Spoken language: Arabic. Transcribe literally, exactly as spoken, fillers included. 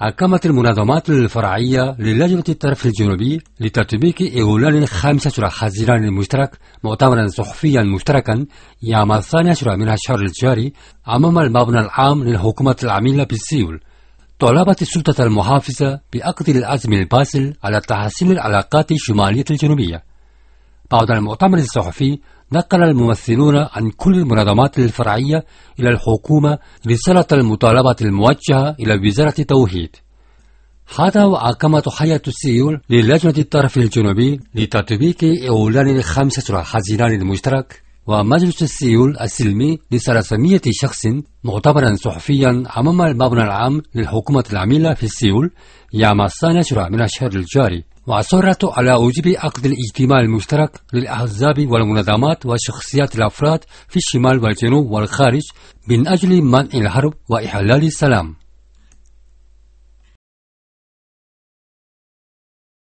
أقامت المنظمات الفرعية للجنة الطرف الجنوبي لتطبيق إعلان خامس عشر حزيران المشترك مؤتمرا صحفيا مشتركا يوم الثاني عشر من الشهر الجاري أمام المبنى العام للحكومة العاملة بسيول. طالبت السلطة المحافظة بعقد العزم الباسل على تحسين العلاقات الشمالية الجنوبية. بعد المؤتمر الصحفي نقل الممثلون عن كل المنظمات الفرعية إلى الحكومة رسالة المطالبة الموجهة إلى وزارة التوحيد. هذا وأقامت حياة سيول للجنة الطرف الجنوبي لتطبيق إعلان خامس عشر حزيران المشترك ومجلس سيول السلمي لثلاثمائة شخص مؤتمرا صحفيا أمام المبنى العام للحكومة العاملة في سيول يوم الثاني عشر من الشهر الجاري. وأصرت على وجوب عقد الاجتماع المشترك للأحزاب والمنظمات وشخصيات الأفراد في الشمال والجنوب والخارج من أجل منع الحرب وإحلال السلام.